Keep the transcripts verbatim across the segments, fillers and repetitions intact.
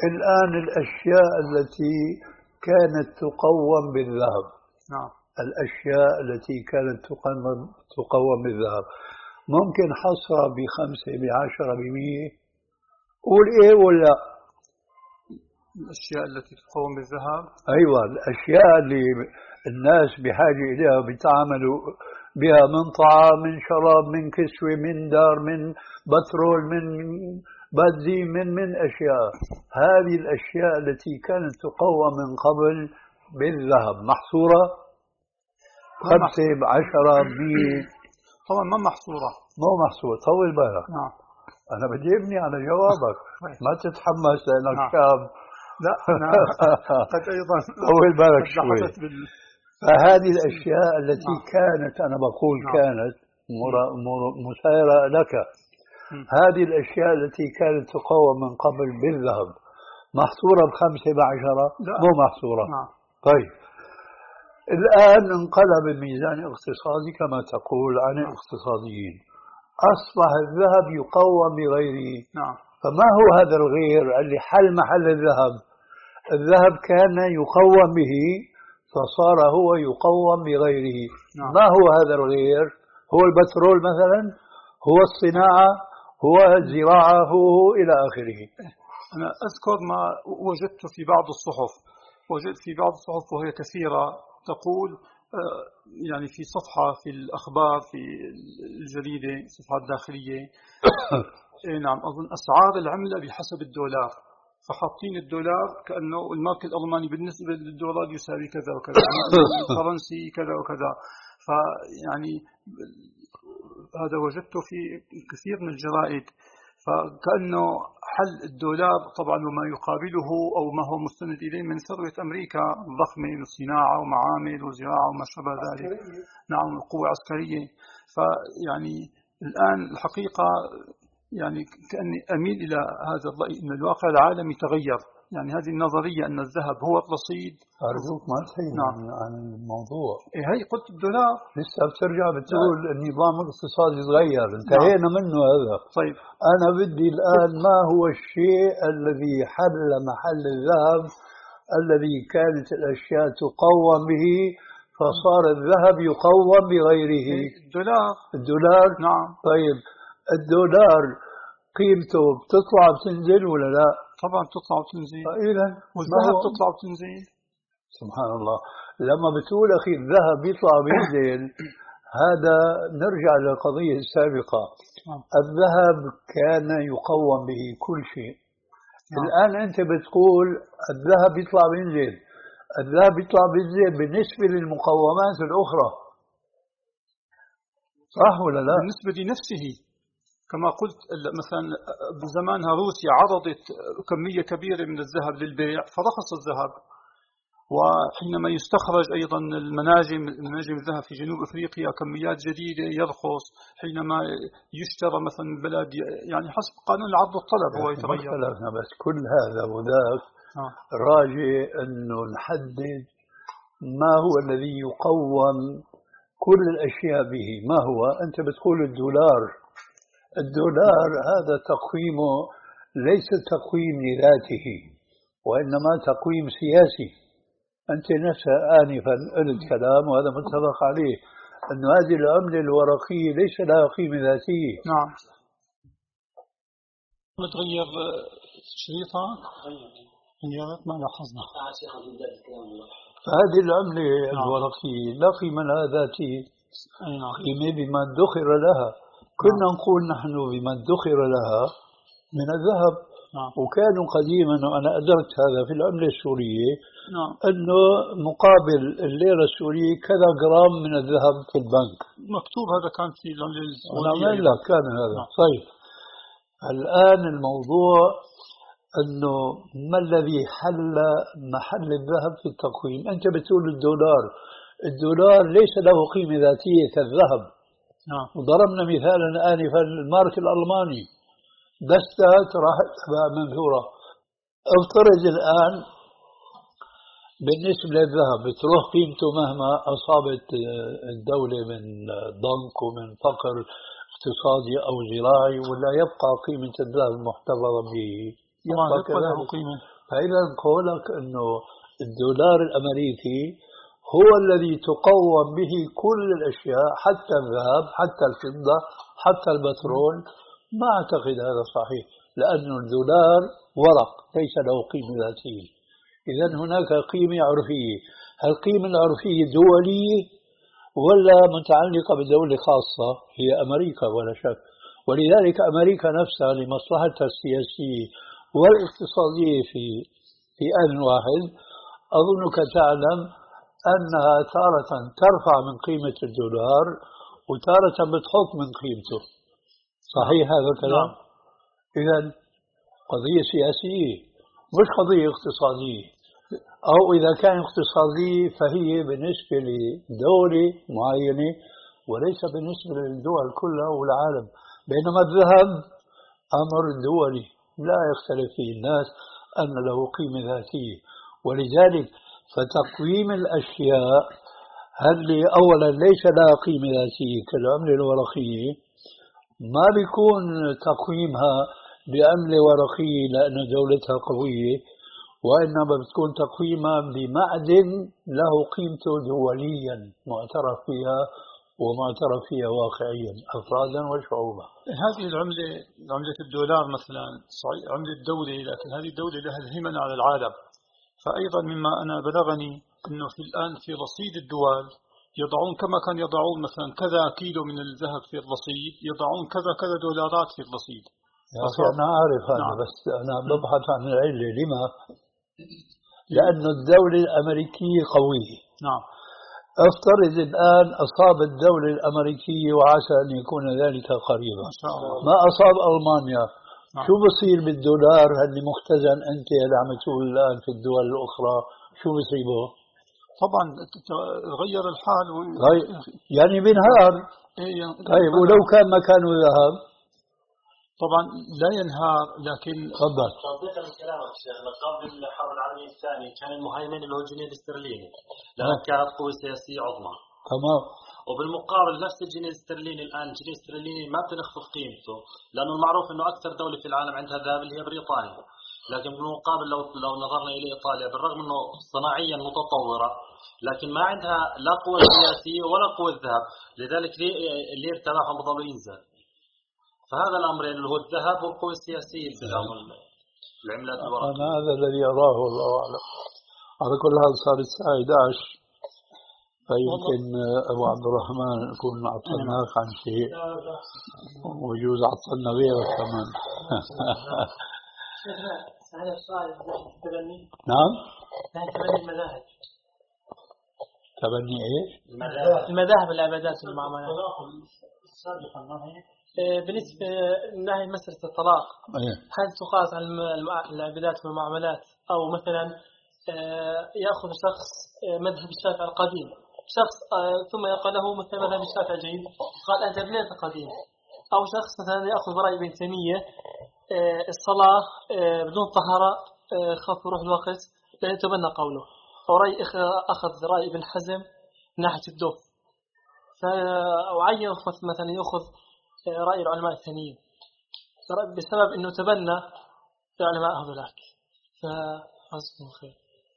الآن الأشياء التي كانت تقوم بالذهب، نعم، الأشياء التي كانت تقوم تقوم بالذهب ممكن حصرها بخمسة بعشرة بمية، قول إيه ولا؟ الأشياء التي تقوم بالذهب، أيوة، الأشياء اللي الناس بحاجة إليها بيتعاملوا بها، من طعام، من شراب، من كسوة، من دار، من بترول، من بنزين، من من أشياء. هذه الأشياء التي كانت تقوم من قبل بالذهب محصورة خمسة بعشرة بمية؟ طبعا ما محصورة. مو محصورة. طول بالك. نعم. أنا بدي أبني على جوابك، ما تتحمس لأنك نعم. شاب. لا أنا قد أيضا طول بالك قد شوي. لاحظت بال... فهذه الأشياء التي نعم. كانت، أنا بقول نعم. كانت مرا مر- مسايرة لك، م. هذه الأشياء التي كانت تقوم من قبل بالذهب محصورة بخمسة بعشرة؟ لا. مو محصورة. نعم. طيب الآن انقلب الميزان الاقتصادي كما تقول عن نعم. الاقتصاديين، أصبح الذهب يقوم بغيره. نعم. فما هو هذا الغير اللي حل محل الذهب؟ الذهب كان يقوم به فصار هو يقوم بغيره. نعم. ما هو هذا الغير؟ هو البترول مثلا، هو الصناعة، هو الزراعة، هو, هو إلى آخره. أنا أذكر ما وجدت في بعض الصحف، وجدت في بعض الصحف وهي كثيرة تقول يعني في صفحة في الأخبار في الجريدة صفحات داخلية نعم أظن أسعار العملة بحسب الدولار، فحاطين الدولار كأنه المارك الألماني بالنسبة للدولار يساوي كذا وكذا، الفرنسي كذا وكذا. فيعني هذا وجدته في كثير من الجرائد، فكأنه حل الدولار طبعا وما يقابله أو ما هو مستند إليه من ثروة أمريكا الضخمة من صناعة ومعامل وزراعة وما شابه ذلك. نعم، القوة العسكرية. فيعني الآن الحقيقة يعني كأني أميل إلى هذا الرأي أن الواقع العالمي تغير. يعني هذه النظرية أن الذهب هو الرصيد. أرجوك ما تحيي نعم. عن الموضوع. إيه هي قلت الدولار لسه بترجع بتقول النظام الاقتصادي تغير، انتهينا نعم. منه هذا. طيب أنا بدي الآن ما هو الشيء الذي حل محل الذهب الذي كانت الأشياء تقوم به فصار الذهب يقوم بغيره؟ الدولار. الدولار. نعم. طيب الدولار قيمته بتطلع بتنزل ولا لا؟ طبعا بتطلع وتنزل. إذا والذهب بتطلع وتنزل. سبحان الله. لما بتقول أخي الذهب يطلع وينزل هذا نرجع للقضية السابقة. الذهب كان يقوم به كل شيء. الآن أنت بتقول الذهب يطلع وينزل، الذهب يطلع وينزل بالنسبة للمقومات الأخرى، صح ولا لا؟ بالنسبة لنفسه كما قلت مثلا بزمانها روسيا عرضت كمية كبيرة من الذهب للبيع فرخص الذهب، وحينما يستخرج أيضا المناجم مناجم الذهب في جنوب أفريقيا كميات جديدة يرخص، حينما يشترى مثلا بلد يعني حسب قانون العرض والطلب هو يتغير. بس كل هذا وذاك آه. راجع أنه نحدد ما هو الذي يقوم كل الأشياء به. ما هو؟ أنت بتقول الدولار. الدولار هذا تقويمه ليس تقويم لذاته وإنما تقويم سياسي. أنت نفسها آنفا قلت كلام وهذا متفق عليه أن هذه العملة الورقية ليس لها قيمة ذاتية. نعم. نتغير شريطة غيرت ما لاحظنا. هذه العملة الورقية لا قيمة لها ذاتية، قيمة بما ادخر لها. كنا نقول نحن بما ادخر لها من الذهب. نعم. وكانوا قديما وأنا أدركت هذا في العملة السورية. نعم. أنه مقابل الليرة السورية كذا جرام من الذهب في البنك مكتوب، هذا كان في العملة السورية. لا كان هذا. نعم. طيب الآن الموضوع أنه ما الذي حل محل الذهب في التقويم؟ أنت بتقول الدولار. الدولار ليس له قيمة ذاتية كالذهب. نعم. وضربنا مثالا آنفا المارك الألماني دستات راحت تبع منثورة. افترض الآن بالنسبة للذهب بتروح قيمته مهما أصابت الدولة من ضنك ومن فقر اقتصادي أو زراعي، ولا يبقى قيمة الذهب محتفظا به؟ يبقى كذلك. فإذا قولك أنه الدولار الأمريكي هو الذي تقوم به كل الأشياء حتى الذهب حتى الفضة حتى البترول، ما أعتقد هذا صحيح، لأن الدولار ورق ليس له قيمة ذاتية. إذن هناك قيمة عرفية، القيمة العرفية دولية ولا متعلقة بدولة خاصة؟ هي أمريكا ولا شك. ولذلك أمريكا نفسها لمصلحتها السياسية والاقتصادية في في آن واحد أظنك تعلم أنها تارة ترفع من قيمة الدولار وتارة بتحط من قيمته. صحيح هذا الكلام؟ إذن قضية سياسية مش قضية اقتصادية، أو إذا كان اقتصادية فهي بالنسبة لدولة معينة وليس بالنسبة للدول كلها والعالم. بينما الذهب أمر دولي لا يختلف فيه الناس أن له قيمة ذاتية. ولذلك فتقويم الأشياء هل أولا ليس لها قيمة ذاتية كالعملة الورقية، ما بيكون تقويمها بعملة ورقية لأن دولتها قوية، وإنما بتكون تقويمها بمعدن له قيمته دوليا معترف فيها ومعترف فيها واقعيا أفرادا وشعوبا. هذه العملة عملة الدولار مثلا صحيح عملة دولة، لكن هذه الدولة لها الهيمنة على العالم. فأيضا مما أنا بلغني أنه في الآن في رصيد الدول يضعون كما كان يضعون مثلا كذا كيلو من الذهب في الرصيد، يضعون كذا كذا دولارات في الرصيد. يا أخي أنا أعرف هذا. نعم. بس أنا ببحث عن العلة. لما؟ لأن الدولة الأمريكية قوية. نعم. افترض الآن أصاب الدولة الأمريكية وعسى أن يكون ذلك قريبا ما أصاب ألمانيا. نعم. شو بصير بالدولار اللي مختزن أنت اللي عم تقول الآن في الدول الأخرى؟ شو بصيبه؟ طبعا غير الحال و... يعني بينهار. طيب ولو كان مكانه ذهب طبعا لا ينهار. لكن تفضل. تصديقا لكلامك شيخنا، قبل الحرب العالميه الثانيه كان المهيمن اللي هو الجنيه الاسترليني لأنها كانت قوه سياسيه عظمى. تمام. وبالمقابل نفس الجنيه الاسترليني الان الجنيه الاسترليني ما بتنخفض قيمته، لانه المعروف انه اكثر دوله في العالم عندها ذهب اللي هي بريطانيا. لكن بالمقابل لو لو نظرنا الى ايطاليا بالرغم انه صناعيا متطوره لكن ما عندها لا قوه سياسيه ولا قوه ذهب، لذلك اللير تبعهم بضل ينزل. فهذا الأمرين اللي هو الذهب والقوة السياسية في العملات الورقية. أنا هذا الذي أراه والله أعلم. على كل حال صار الساعة إحدى عشر، فيمكن أبو عبد الرحمن يكون عطلناك عن شيء ويجوز عطلنا غيره كمان. هذا السؤال تبني. نعم. تبني المذاهب. تبني إيش؟ المذاهب العبادات المعاملات. بالنسبة لناحية مسألة الطلاق هل تقاس على العبادات والمعاملات، أو مثلا يأخذ شخص مذهب الشافعي القديم شخص ثم يقول له مثل مذهب الشافعي الجديد قال أنت ابنية القديم، أو شخص مثلا يأخذ رأي ابن تيمية الصلاة بدون طهارة خاف يروح الوقت لا يتبنى قوله، أو رأي أخذ رأي ابن حزم من ناحية الدف، فأعين مثلا يأخذ رأي العلماء الثانيين بسبب أنه تبنى العلماء هذولاك. فأصبح خير.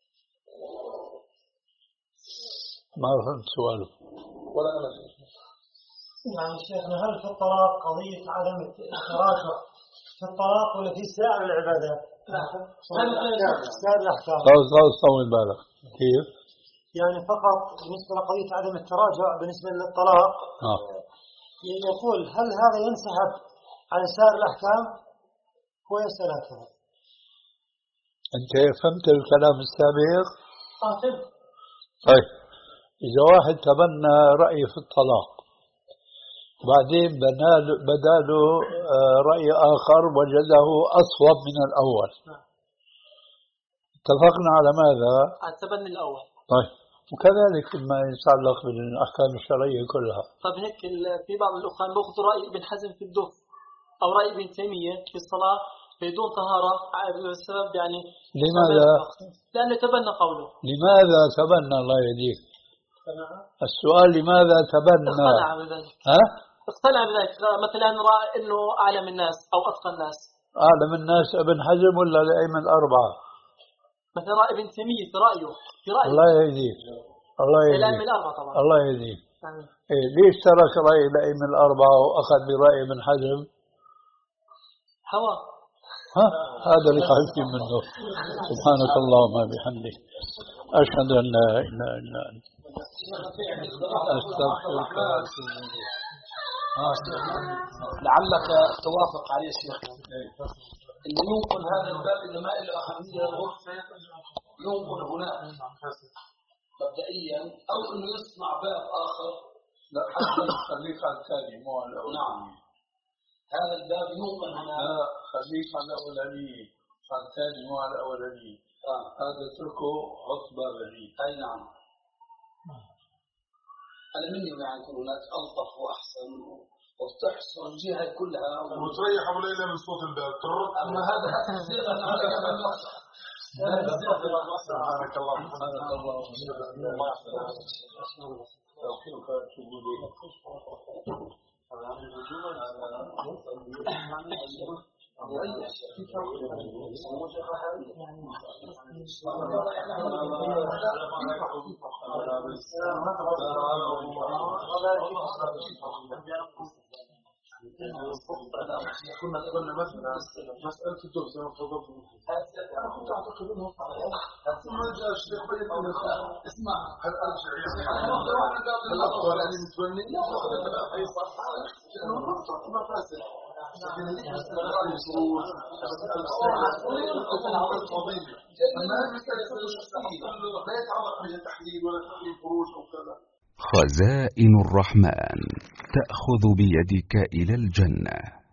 ما فهمت سؤاله. ولا أنا يعني شيخنا هل في الطلاق قضية عدم التراجع في الطلاق ولا في سائر العبادات؟ سائر الأحكام. خلاص خلاص طول بالك. كيف؟ يعني فقط بالنسبة لقضية عدم التراجع بالنسبة للطلاق. آه. يقول هل هذا ينسحب على سائر الأحكام ويسأل هكذا؟ أنت فهمت الكلام السابق؟ آه فهمت. طيب إذا واحد تبنى رأي في الطلاق بعدين بدا له رأي آخر وجده أصوب من الأول، اتفقنا على ماذا؟ على التبني الأول. طيب وكذلك فيما يتعلق بالأحكام الشرعية كلها. طيب هيك في بعض الأخوان بأخذ رأي ابن حزم في الدف أو رأي ابن تيمية في الصلاة بدون طهارة بسبب يعني لماذا؟ لأنه تبنى قوله. لماذا تبنى الله يهديك؟ السؤال لماذا تبنى؟ اقتنع بذلك. ها؟ اقتنع بذلك مثلا رأى إنه أعلم الناس أو أتقى الناس أعلم الناس ابن حزم ولا الأئمة الأربعة؟ مثلا ابن تيمية في رأيه في رأيه الله يهديك الله يهديك الأئمة الأربعة طبعا الله يهديك. إيه ليش ترك رأي الأئمة الأربعة وأخذ برأي ابن حزم؟ هوى. ها هذا اللي خايف منه. سبحانك اللهم وبحمدك أشهد أن لا إله إلا أنت أستغفرك وأتوب إليك. لعلك توافق عليه شيخ إن ينقل هذا الباب إلى ما إلى أهمية الغرفة ينقل هناك مبدئيا أو إنه يصنع باب آخر. لا خليك على الثاني مو على الأولاني. نعم هذا الباب ينقل هنا. لا خليك على الأولاني على الثاني مو على الأولاني. آه. هذا اتركه حط باب جديد. أي نعم. أنا مني يعني يكون هناك ألطف وأحسن وبتحسن الجهة كلها وتريح أبو ليلى من صوت الباب. أما هذا سبحانك اللهم سبحانك اللهم كنا قلنا مثلا مسألة الدرس أنا تفضلت أنا كنت أعتقد أنه ثم جاء الشيخ بيت اسمع هل أرجع يعني هل أفضل أني متبني أي صح لأنه ما تعطي مفاسد لكن هذيك مسألة الشروط أما هذه مسألة لا يتعلق بها تحليل ولا تحليل فروج أو كذا. خزائن الرحمن تأخذ بيدك إلى الجنة.